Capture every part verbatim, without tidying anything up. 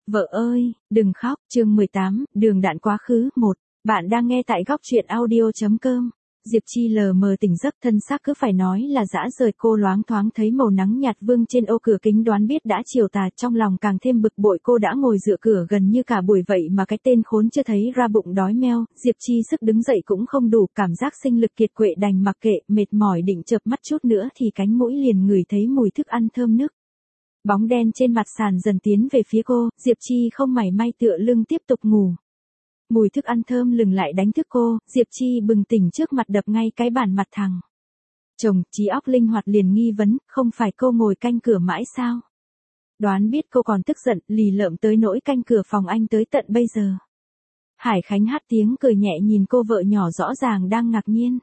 Vợ ơi, đừng khóc, chương mười tám, đường đạn quá khứ, một. Bạn đang nghe tại góc truyện audio.com. Diệp Chi lờ mờ tỉnh giấc, thân xác cứ phải nói là dã rời, cô loáng thoáng thấy màu nắng nhạt vương trên ô cửa kính, đoán biết đã chiều tà, trong lòng càng thêm bực bội. Cô đã ngồi dựa cửa gần như cả buổi vậy mà cái tên khốn chưa thấy ra bụng đói meo. Diệp Chi sức đứng dậy cũng không đủ, cảm giác sinh lực kiệt quệ đành mặc kệ, mệt mỏi định chợp mắt chút nữa thì cánh mũi liền ngửi thấy mùi thức ăn thơm nức. Bóng đen trên mặt sàn dần tiến về phía cô, Diệp Chi không mảy may tựa lưng tiếp tục ngủ. Mùi thức ăn thơm lừng lại đánh thức cô, Diệp Chi bừng tỉnh trước mặt đập ngay cái bàn mặt thằng chồng, trí óc linh hoạt liền nghi vấn, không phải cô ngồi canh cửa mãi sao? Đoán biết cô còn tức giận, lì lợm tới nỗi canh cửa phòng anh tới tận bây giờ. Hải Khánh hát tiếng cười nhẹ nhìn cô vợ nhỏ rõ ràng đang ngạc nhiên.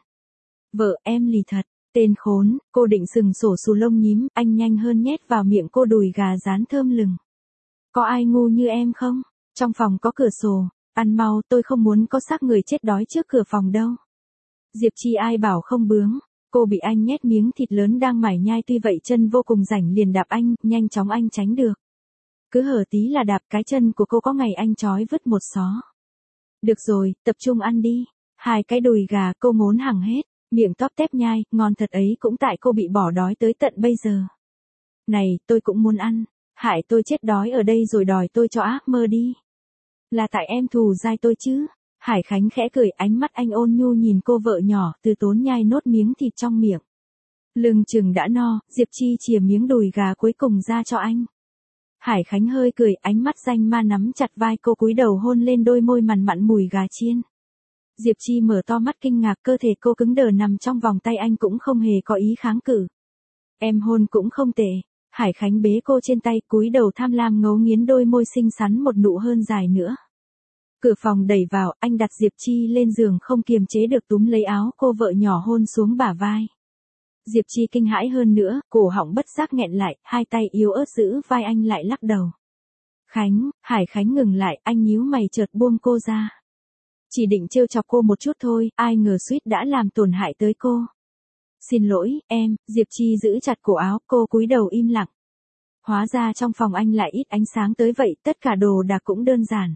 Vợ em lì thật. Tên khốn, cô định sừng sổ xù lông nhím, anh nhanh hơn nhét vào miệng cô đùi gà rán thơm lừng. Có ai ngu như em không? Trong phòng có cửa sổ, ăn mau, tôi không muốn có xác người chết đói trước cửa phòng đâu. Diệp Chi ai bảo không bướng, cô bị anh nhét miếng thịt lớn đang mải nhai, tuy vậy chân vô cùng rảnh liền đạp anh, nhanh chóng anh tránh được. Cứ hở tí là đạp, cái chân của cô có ngày anh trói vứt một xó. Được rồi, tập trung ăn đi. Hai cái đùi gà cô ngốn hằng hết. Miệng tóp tép nhai, ngon thật ấy, cũng tại cô bị bỏ đói tới tận bây giờ. Này, tôi cũng muốn ăn, hại tôi chết đói ở đây rồi đòi tôi cho ác mơ đi. Là tại em thù dai tôi chứ. Hải Khánh khẽ cười, ánh mắt anh ôn nhu nhìn cô vợ nhỏ, từ tốn nhai nốt miếng thịt trong miệng. Lưng chừng đã no, Diệp Chi chìa miếng đùi gà cuối cùng ra cho anh. Hải Khánh hơi cười, ánh mắt danh ma nắm chặt vai cô, cúi đầu hôn lên đôi môi mằn mặn mùi gà chiên. Diệp Chi mở to mắt kinh ngạc, cơ thể cô cứng đờ nằm trong vòng tay anh cũng không hề có ý kháng cự. Em hôn cũng không tệ. Hải Khánh bế cô trên tay, cúi đầu tham lam ngấu nghiến đôi môi xinh xắn một nụ hơn dài nữa. Cửa phòng đẩy vào, anh đặt Diệp Chi lên giường không kiềm chế được túm lấy áo cô vợ nhỏ hôn xuống bả vai. Diệp Chi kinh hãi hơn nữa, cổ họng bất giác nghẹn lại, hai tay yếu ớt giữ vai anh lại lắc đầu. Khánh, Hải Khánh ngừng lại, anh nhíu mày chợt buông cô ra. Chỉ định trêu chọc cô một chút thôi, ai ngờ suýt đã làm tổn hại tới cô. Xin lỗi, em, Diệp Chi giữ chặt cổ áo, cô cúi đầu im lặng. Hóa ra trong phòng anh lại ít ánh sáng tới vậy, tất cả đồ đạc cũng đơn giản.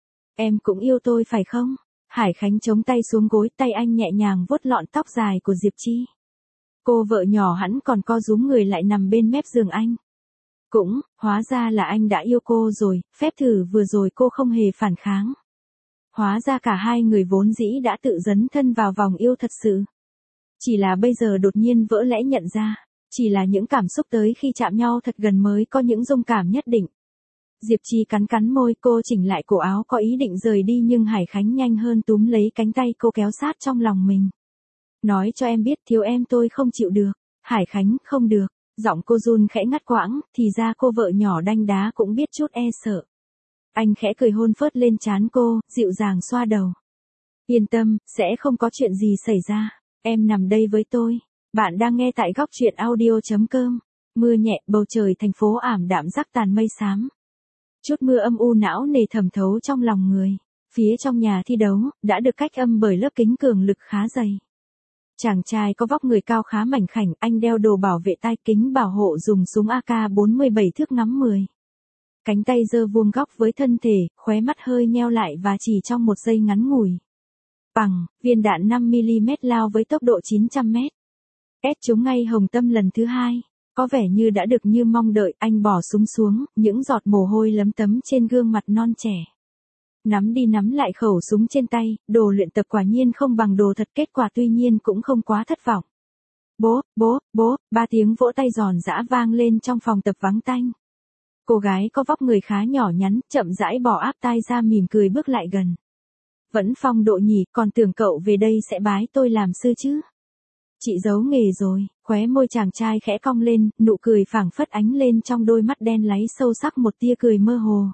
Em cũng yêu tôi phải không? Hải Khánh chống tay xuống gối, tay anh nhẹ nhàng vuốt lọn tóc dài của Diệp Chi. Cô vợ nhỏ hẳn còn co rúm người lại nằm bên mép giường anh. Cũng, hóa ra là anh đã yêu cô rồi, phép thử vừa rồi cô không hề phản kháng. Hóa ra cả hai người vốn dĩ đã tự dấn thân vào vòng yêu thật sự. Chỉ là bây giờ đột nhiên vỡ lẽ nhận ra, chỉ là những cảm xúc tới khi chạm nhau thật gần mới có những rung cảm nhất định. Diệp Chi cắn cắn môi, cô chỉnh lại cổ áo có ý định rời đi nhưng Hải Khánh nhanh hơn túm lấy cánh tay cô kéo sát trong lòng mình. Nói cho em biết, thiếu em tôi không chịu được. Hải Khánh, không được. Giọng cô run khẽ ngắt quãng, thì ra cô vợ nhỏ đanh đá cũng biết chút e sợ. Anh khẽ cười hôn phớt lên trán cô, dịu dàng xoa đầu. Yên tâm, sẽ không có chuyện gì xảy ra. Em nằm đây với tôi. Bạn đang nghe tại góc truyện audio.com. Mưa nhẹ, bầu trời thành phố ảm đạm rắc tàn mây xám. Chút mưa âm u não nề thẩm thấu trong lòng người. Phía trong nhà thi đấu, đã được cách âm bởi lớp kính cường lực khá dày. Chàng trai có vóc người cao khá mảnh khảnh, anh đeo đồ bảo vệ tai, kính bảo hộ, dùng súng a ca bốn mươi bảy thước ngắm mười. Cánh tay giơ vuông góc với thân thể, khóe mắt hơi nheo lại và chỉ trong một giây ngắn ngủi. Bằng, viên đạn năm mi li mét lao với tốc độ chín trăm mét. Ép trúng ngay hồng tâm lần thứ hai. Có vẻ như đã được như mong đợi, anh bỏ súng xuống, những giọt mồ hôi lấm tấm trên gương mặt non trẻ. Nắm đi nắm lại khẩu súng trên tay, đồ luyện tập quả nhiên không bằng đồ thật, kết quả tuy nhiên cũng không quá thất vọng. Bố, bố, bố, ba tiếng vỗ tay giòn giã vang lên trong phòng tập vắng tanh. Cô gái có vóc người khá nhỏ nhắn, chậm rãi bỏ áp tai ra mỉm cười bước lại gần. Vẫn phong độ nhỉ, còn tưởng cậu về đây sẽ bái tôi làm sư chứ. Chị giấu nghề rồi, khóe môi chàng trai khẽ cong lên, nụ cười phảng phất ánh lên trong đôi mắt đen láy sâu sắc một tia cười mơ hồ.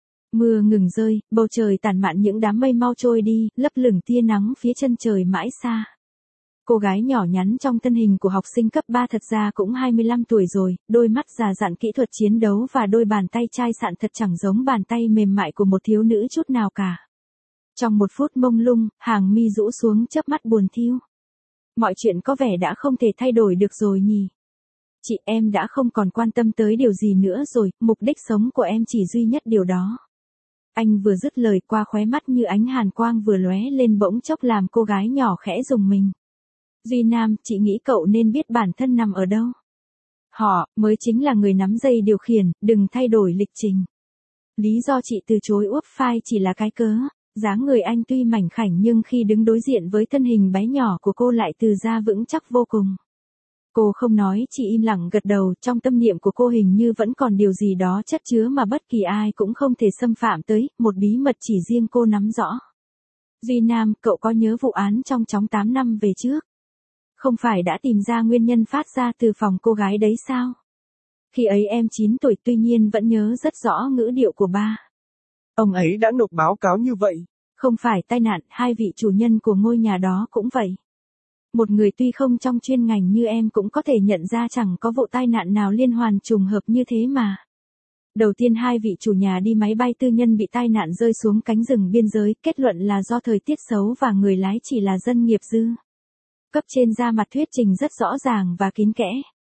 Mưa ngừng rơi, bầu trời tản mạn những đám mây mau trôi đi, lấp lửng tia nắng phía chân trời mãi xa. Cô gái nhỏ nhắn trong thân hình của học sinh cấp ba thật ra cũng hai mươi lăm tuổi rồi, đôi mắt già dặn kỹ thuật chiến đấu và đôi bàn tay chai sạn thật chẳng giống bàn tay mềm mại của một thiếu nữ chút nào cả. Trong một phút mông lung, hàng mi rũ xuống chớp mắt buồn thiu. Mọi chuyện có vẻ đã không thể thay đổi được rồi nhỉ. Chị em đã không còn quan tâm tới điều gì nữa rồi, mục đích sống của em chỉ duy nhất điều đó. Anh vừa dứt lời qua khóe mắt như ánh hàn quang vừa lóe lên bỗng chốc làm cô gái nhỏ khẽ rùng mình. Duy Nam, chị nghĩ cậu nên biết bản thân nằm ở đâu. Họ, mới chính là người nắm dây điều khiển, đừng thay đổi lịch trình. Lý do chị từ chối úp phai chỉ là cái cớ. Dáng người anh tuy mảnh khảnh nhưng khi đứng đối diện với thân hình bé nhỏ của cô lại từ ra vững chắc vô cùng. Cô không nói, chỉ im lặng gật đầu, trong tâm niệm của cô hình như vẫn còn điều gì đó chất chứa mà bất kỳ ai cũng không thể xâm phạm tới, một bí mật chỉ riêng cô nắm rõ. Duy Nam, cậu có nhớ vụ án trong chóng tám năm về trước? Không phải đã tìm ra nguyên nhân phát ra từ phòng cô gái đấy sao? Khi ấy em chín tuổi tuy nhiên vẫn nhớ rất rõ ngữ điệu của ba. Ông ấy đã nộp báo cáo như vậy. Không phải tai nạn, hai vị chủ nhân của ngôi nhà đó cũng vậy. Một người tuy không trong chuyên ngành như em cũng có thể nhận ra chẳng có vụ tai nạn nào liên hoàn trùng hợp như thế mà. Đầu tiên hai vị chủ nhà đi máy bay tư nhân bị tai nạn rơi xuống cánh rừng biên giới, kết luận là do thời tiết xấu và người lái chỉ là dân nghiệp dư. Cấp trên ra mặt thuyết trình rất rõ ràng và kín kẽ.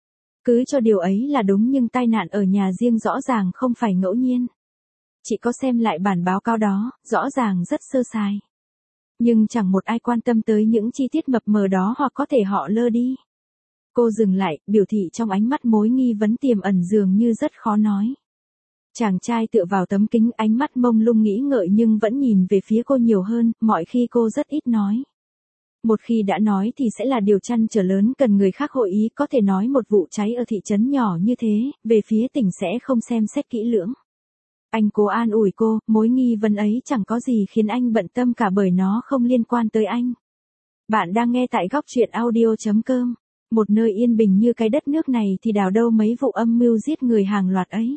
Cứ cho điều ấy là đúng nhưng tai nạn ở nhà riêng rõ ràng không phải ngẫu nhiên. Chị có xem lại bản báo cáo đó, rõ ràng rất sơ sài. Nhưng chẳng một ai quan tâm tới những chi tiết mập mờ đó hoặc có thể họ lơ đi. Cô dừng lại, biểu thị trong ánh mắt mối nghi vấn tiềm ẩn dường như rất khó nói. Chàng trai tựa vào tấm kính, ánh mắt mông lung nghĩ ngợi nhưng vẫn nhìn về phía cô nhiều hơn, mọi khi cô rất ít nói. Một khi đã nói thì sẽ là điều trăn trở lớn cần người khác hội ý, có thể nói một vụ cháy ở thị trấn nhỏ như thế, về phía tỉnh sẽ không xem xét kỹ lưỡng. Anh cố an ủi cô, mối nghi vấn ấy chẳng có gì khiến anh bận tâm cả bởi nó không liên quan tới anh. Bạn đang nghe tại góc truyện audio chấm com. Một nơi yên bình như cái đất nước này thì đào đâu mấy vụ âm mưu giết người hàng loạt ấy.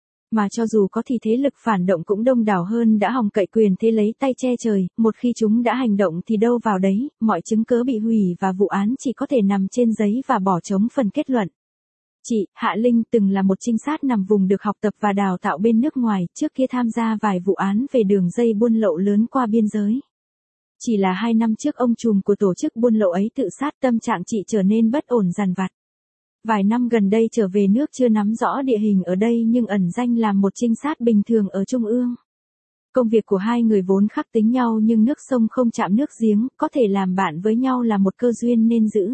Mà cho dù có thì thế lực phản động cũng đông đảo hơn đã hòng cậy quyền thế lấy tay che trời, một khi chúng đã hành động thì đâu vào đấy, mọi chứng cớ bị hủy và vụ án chỉ có thể nằm trên giấy và bỏ trống phần kết luận. Chị, Hạ Linh, từng là một trinh sát nằm vùng được học tập và đào tạo bên nước ngoài, trước kia tham gia vài vụ án về đường dây buôn lậu lớn qua biên giới. Chỉ là hai năm trước ông trùm của tổ chức buôn lậu ấy tự sát, tâm trạng chị trở nên bất ổn dằn vặt. Vài năm gần đây trở về nước chưa nắm rõ địa hình ở đây nhưng ẩn danh làm một trinh sát bình thường ở Trung ương. Công việc của hai người vốn khắc tính nhau nhưng nước sông không chạm nước giếng, có thể làm bạn với nhau là một cơ duyên nên giữ.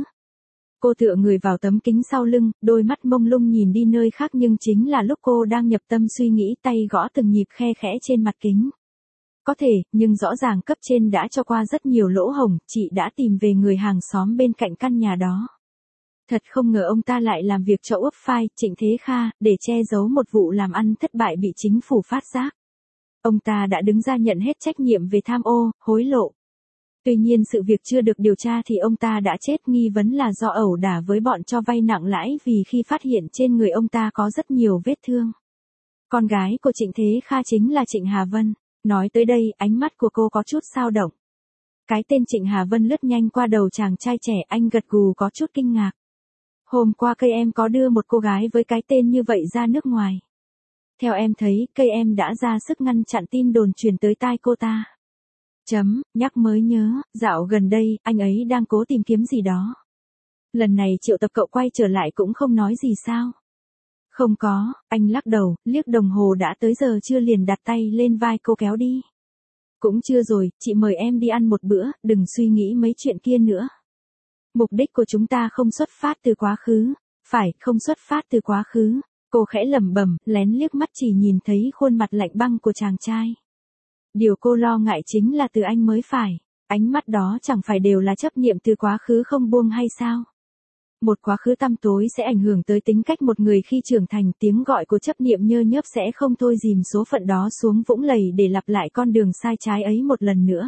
Cô tựa người vào tấm kính sau lưng, đôi mắt mông lung nhìn đi nơi khác nhưng chính là lúc cô đang nhập tâm suy nghĩ, tay gõ từng nhịp khe khẽ trên mặt kính. Có thể, nhưng rõ ràng cấp trên đã cho qua rất nhiều lỗ hổng, chị đã tìm về người hàng xóm bên cạnh căn nhà đó. Thật không ngờ ông ta lại làm việc cho úp phai, Trịnh Thế Kha, để che giấu một vụ làm ăn thất bại bị chính phủ phát giác. Ông ta đã đứng ra nhận hết trách nhiệm về tham ô, hối lộ. Tuy nhiên sự việc chưa được điều tra thì ông ta đã chết, nghi vấn là do ẩu đả với bọn cho vay nặng lãi vì khi phát hiện trên người ông ta có rất nhiều vết thương. Con gái của Trịnh Thế Kha chính là Trịnh Hà Vân. Nói tới đây, ánh mắt của cô có chút dao động. Cái tên Trịnh Hà Vân lướt nhanh qua đầu chàng trai trẻ, anh gật gù có chút kinh ngạc. Hôm qua cây em có đưa một cô gái với cái tên như vậy ra nước ngoài. Theo em thấy, cây em đã ra sức ngăn chặn tin đồn truyền tới tai cô ta. Chấm, nhắc mới nhớ, dạo gần đây, anh ấy đang cố tìm kiếm gì đó. Lần này triệu tập cậu quay trở lại cũng không nói gì sao? Không có, anh lắc đầu, liếc đồng hồ đã tới giờ chưa liền đặt tay lên vai cô kéo đi. Cũng chưa rồi, chị mời em đi ăn một bữa, đừng suy nghĩ mấy chuyện kia nữa. Mục đích của chúng ta không xuất phát từ quá khứ. Phải, không xuất phát từ quá khứ. Cô khẽ lẩm bẩm, lén liếc mắt chỉ nhìn thấy khuôn mặt lạnh băng của chàng trai. Điều cô lo ngại chính là từ anh mới phải. Ánh mắt đó chẳng phải đều là chấp niệm từ quá khứ không buông hay sao? Một quá khứ tăm tối sẽ ảnh hưởng tới tính cách một người khi trưởng thành, tiếng gọi của chấp niệm nhơ nhớp sẽ không thôi dìm số phận đó xuống vũng lầy để lặp lại con đường sai trái ấy một lần nữa.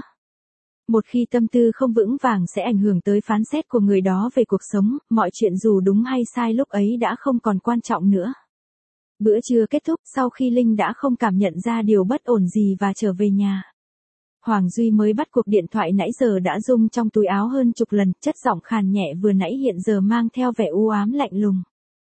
Một khi tâm tư không vững vàng sẽ ảnh hưởng tới phán xét của người đó về cuộc sống, mọi chuyện dù đúng hay sai lúc ấy đã không còn quan trọng nữa. Bữa trưa kết thúc, sau khi Linh đã không cảm nhận ra điều bất ổn gì và trở về nhà. Hoàng Duy mới bắt cuộc điện thoại nãy giờ đã rung trong túi áo hơn chục lần, chất giọng khàn nhẹ vừa nãy hiện giờ mang theo vẻ u ám lạnh lùng.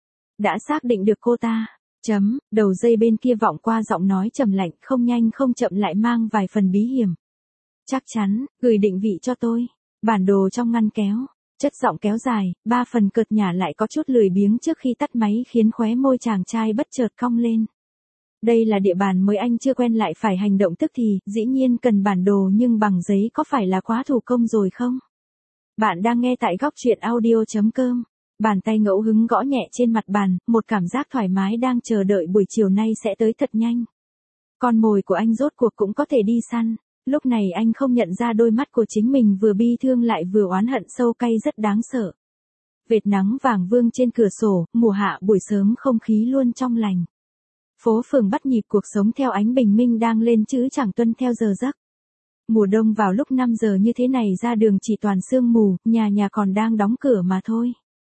Đã xác định được cô ta. Chấm, đầu dây bên kia vọng qua giọng nói trầm lạnh, không nhanh không chậm lại mang vài phần bí hiểm. Chắc chắn, gửi định vị cho tôi. Bản đồ trong ngăn kéo. Chất giọng kéo dài, ba phần cợt nhả lại có chút lười biếng trước khi tắt máy khiến khóe môi chàng trai bất chợt cong lên. Đây là địa bàn mới anh chưa quen lại phải hành động tức thì, dĩ nhiên cần bản đồ nhưng bằng giấy có phải là quá thủ công rồi không? Bạn đang nghe tại góc truyện audio.com. Bàn tay ngẫu hứng gõ nhẹ trên mặt bàn, một cảm giác thoải mái đang chờ đợi buổi chiều nay sẽ tới thật nhanh. Con mồi của anh rốt cuộc cũng có thể đi săn. Lúc này anh không nhận ra đôi mắt của chính mình vừa bi thương lại vừa oán hận sâu cay rất đáng sợ. Vệt nắng vàng vương trên cửa sổ, mùa hạ buổi sớm không khí luôn trong lành. Phố phường bắt nhịp cuộc sống theo ánh bình minh đang lên chứ chẳng tuân theo giờ giấc. Mùa đông vào lúc năm giờ như thế này ra đường chỉ toàn sương mù, nhà nhà còn đang đóng cửa mà thôi.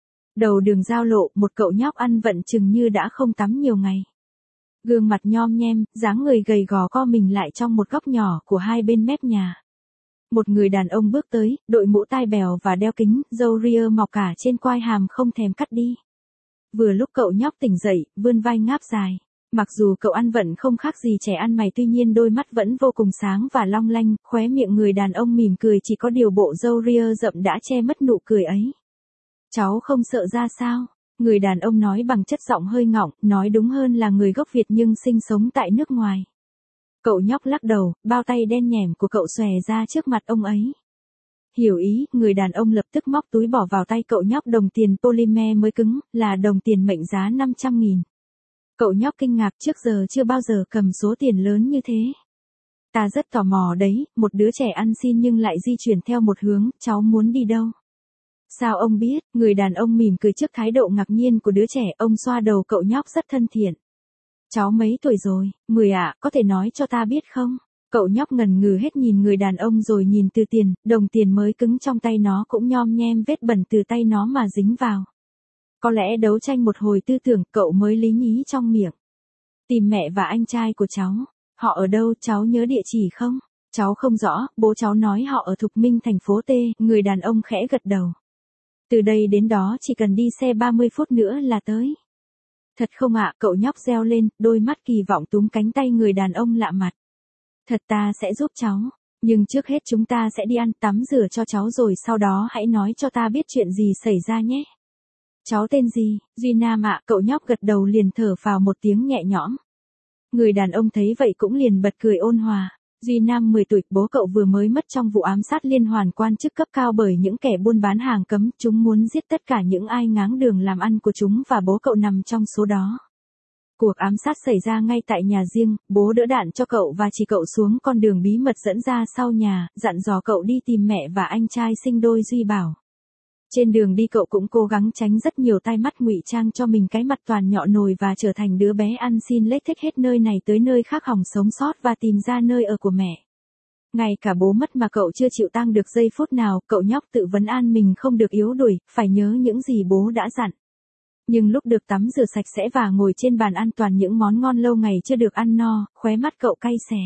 Đầu đường giao lộ, một cậu nhóc ăn vận chừng như đã không tắm nhiều ngày. Gương mặt nhom nhem, dáng người gầy gò co mình lại trong một góc nhỏ của hai bên mép nhà. Một người đàn ông bước tới, đội mũ tai bèo và đeo kính, râu ria mọc cả trên quai hàm không thèm cắt đi. Vừa lúc cậu nhóc tỉnh dậy, vươn vai ngáp dài. Mặc dù cậu ăn vận không khác gì trẻ ăn mày tuy nhiên đôi mắt vẫn vô cùng sáng và long lanh, khóe miệng người đàn ông mỉm cười chỉ có điều bộ râu ria rậm đã che mất nụ cười ấy. Cháu không sợ ra sao? Người đàn ông nói bằng chất giọng hơi ngọng, nói đúng hơn là người gốc Việt nhưng sinh sống tại nước ngoài. Cậu nhóc lắc đầu, bao tay đen nhẻm của cậu xòe ra trước mặt ông ấy. Hiểu ý, người đàn ông lập tức móc túi bỏ vào tay cậu nhóc đồng tiền polymer mới cứng, là đồng tiền mệnh giá năm trăm nghìn. Cậu nhóc kinh ngạc trước giờ chưa bao giờ cầm số tiền lớn như thế. Ta rất tò mò đấy, một đứa trẻ ăn xin nhưng lại di chuyển theo một hướng, cháu muốn đi đâu? Sao ông biết? Người đàn ông mỉm cười trước thái độ ngạc nhiên của đứa trẻ, ông xoa đầu cậu nhóc rất thân thiện. Cháu mấy tuổi rồi? Mười ạ, có thể nói cho ta biết không? Cậu nhóc ngần ngừ hết nhìn người đàn ông rồi nhìn từ tiền, đồng tiền mới cứng trong tay nó cũng nhom nhem vết bẩn từ tay nó mà dính vào. Có lẽ đấu tranh một hồi tư tưởng cậu mới lý nhí trong miệng. Tìm mẹ và anh trai của cháu. Họ ở đâu, cháu nhớ địa chỉ không? Cháu không rõ, bố cháu nói họ ở Thục Minh thành phố T, người đàn ông khẽ gật đầu. Từ đây đến đó chỉ cần đi xe ba mươi phút nữa là tới. Thật không ạ, cậu nhóc reo lên, đôi mắt kỳ vọng túm cánh tay người đàn ông lạ mặt. Thật ta sẽ giúp cháu, nhưng trước hết chúng ta sẽ đi ăn tắm rửa cho cháu rồi sau đó hãy nói cho ta biết chuyện gì xảy ra nhé. Cháu tên gì? Duy Nam ạ, cậu nhóc gật đầu liền thở phào một tiếng nhẹ nhõm. Người đàn ông thấy vậy cũng liền bật cười ôn hòa. Duy Nam mười tuổi, bố cậu vừa mới mất trong vụ ám sát liên hoàn quan chức cấp cao bởi những kẻ buôn bán hàng cấm, chúng muốn giết tất cả những ai ngáng đường làm ăn của chúng và bố cậu nằm trong số đó. Cuộc ám sát xảy ra ngay tại nhà riêng, bố đỡ đạn cho cậu và chỉ cậu xuống con đường bí mật dẫn ra sau nhà, dặn dò cậu đi tìm mẹ và anh trai sinh đôi Duy Bảo. Trên đường đi cậu cũng cố gắng tránh rất nhiều tai mắt ngụy trang cho mình cái mặt toàn nhọ nồi và trở thành đứa bé ăn xin lếch thếch hết nơi này tới nơi khác hòng sống sót và tìm ra nơi ở của mẹ. Ngay cả bố mất mà cậu chưa chịu tang được giây phút nào, cậu nhóc tự vấn an mình không được yếu đuổi, phải nhớ những gì bố đã dặn. Nhưng lúc được tắm rửa sạch sẽ và ngồi trên bàn ăn toàn những món ngon lâu ngày chưa được ăn no, khóe mắt cậu cay xè.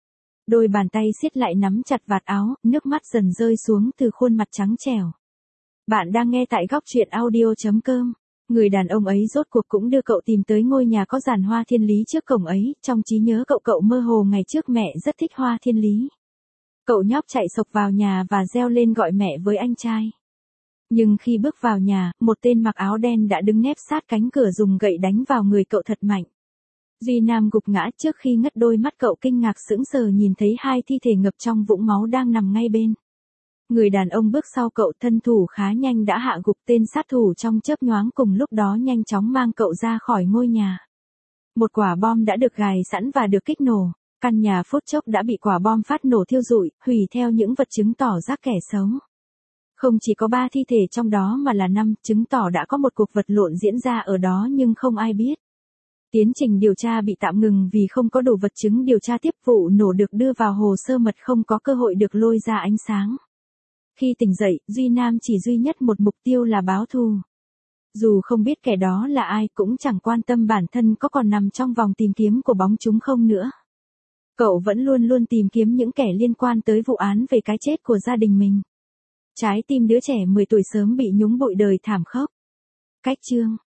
Đôi bàn tay siết lại nắm chặt vạt áo, nước mắt dần rơi xuống từ khuôn mặt trắng trẻo. Bạn đang nghe tại góc truyện audio.com. Người đàn ông ấy rốt cuộc cũng đưa cậu tìm tới ngôi nhà có giàn hoa thiên lý trước cổng ấy, trong trí nhớ cậu cậu mơ hồ ngày trước mẹ rất thích hoa thiên lý. Cậu nhóc chạy sộc vào nhà và reo lên gọi mẹ với anh trai. Nhưng khi bước vào nhà, một tên mặc áo đen đã đứng nép sát cánh cửa dùng gậy đánh vào người cậu thật mạnh. Duy Nam gục ngã trước khi ngất, đôi mắt cậu kinh ngạc sững sờ nhìn thấy hai thi thể ngập trong vũng máu đang nằm ngay bên. Người đàn ông bước sau cậu, thân thủ khá nhanh đã hạ gục tên sát thủ trong chớp nhoáng, cùng lúc đó nhanh chóng mang cậu ra khỏi ngôi nhà. Một quả bom đã được gài sẵn và được kích nổ, căn nhà phút chốc đã bị quả bom phát nổ thiêu rụi, hủy theo những vật chứng tỏ ra kẻ xấu. Không chỉ có ba thi thể trong đó mà là năm, chứng tỏ đã có một cuộc vật lộn diễn ra ở đó nhưng không ai biết. Tiến trình điều tra bị tạm ngừng vì không có đủ vật chứng điều tra tiếp, vụ nổ được đưa vào hồ sơ mật không có cơ hội được lôi ra ánh sáng. Khi tỉnh dậy, Duy Nam chỉ duy nhất một mục tiêu là báo thù. Dù không biết kẻ đó là ai cũng chẳng quan tâm bản thân có còn nằm trong vòng tìm kiếm của bóng chúng không nữa. Cậu vẫn luôn luôn tìm kiếm những kẻ liên quan tới vụ án về cái chết của gia đình mình. Trái tim đứa trẻ mười tuổi sớm bị nhúng bụi đời thảm khốc. Cách chương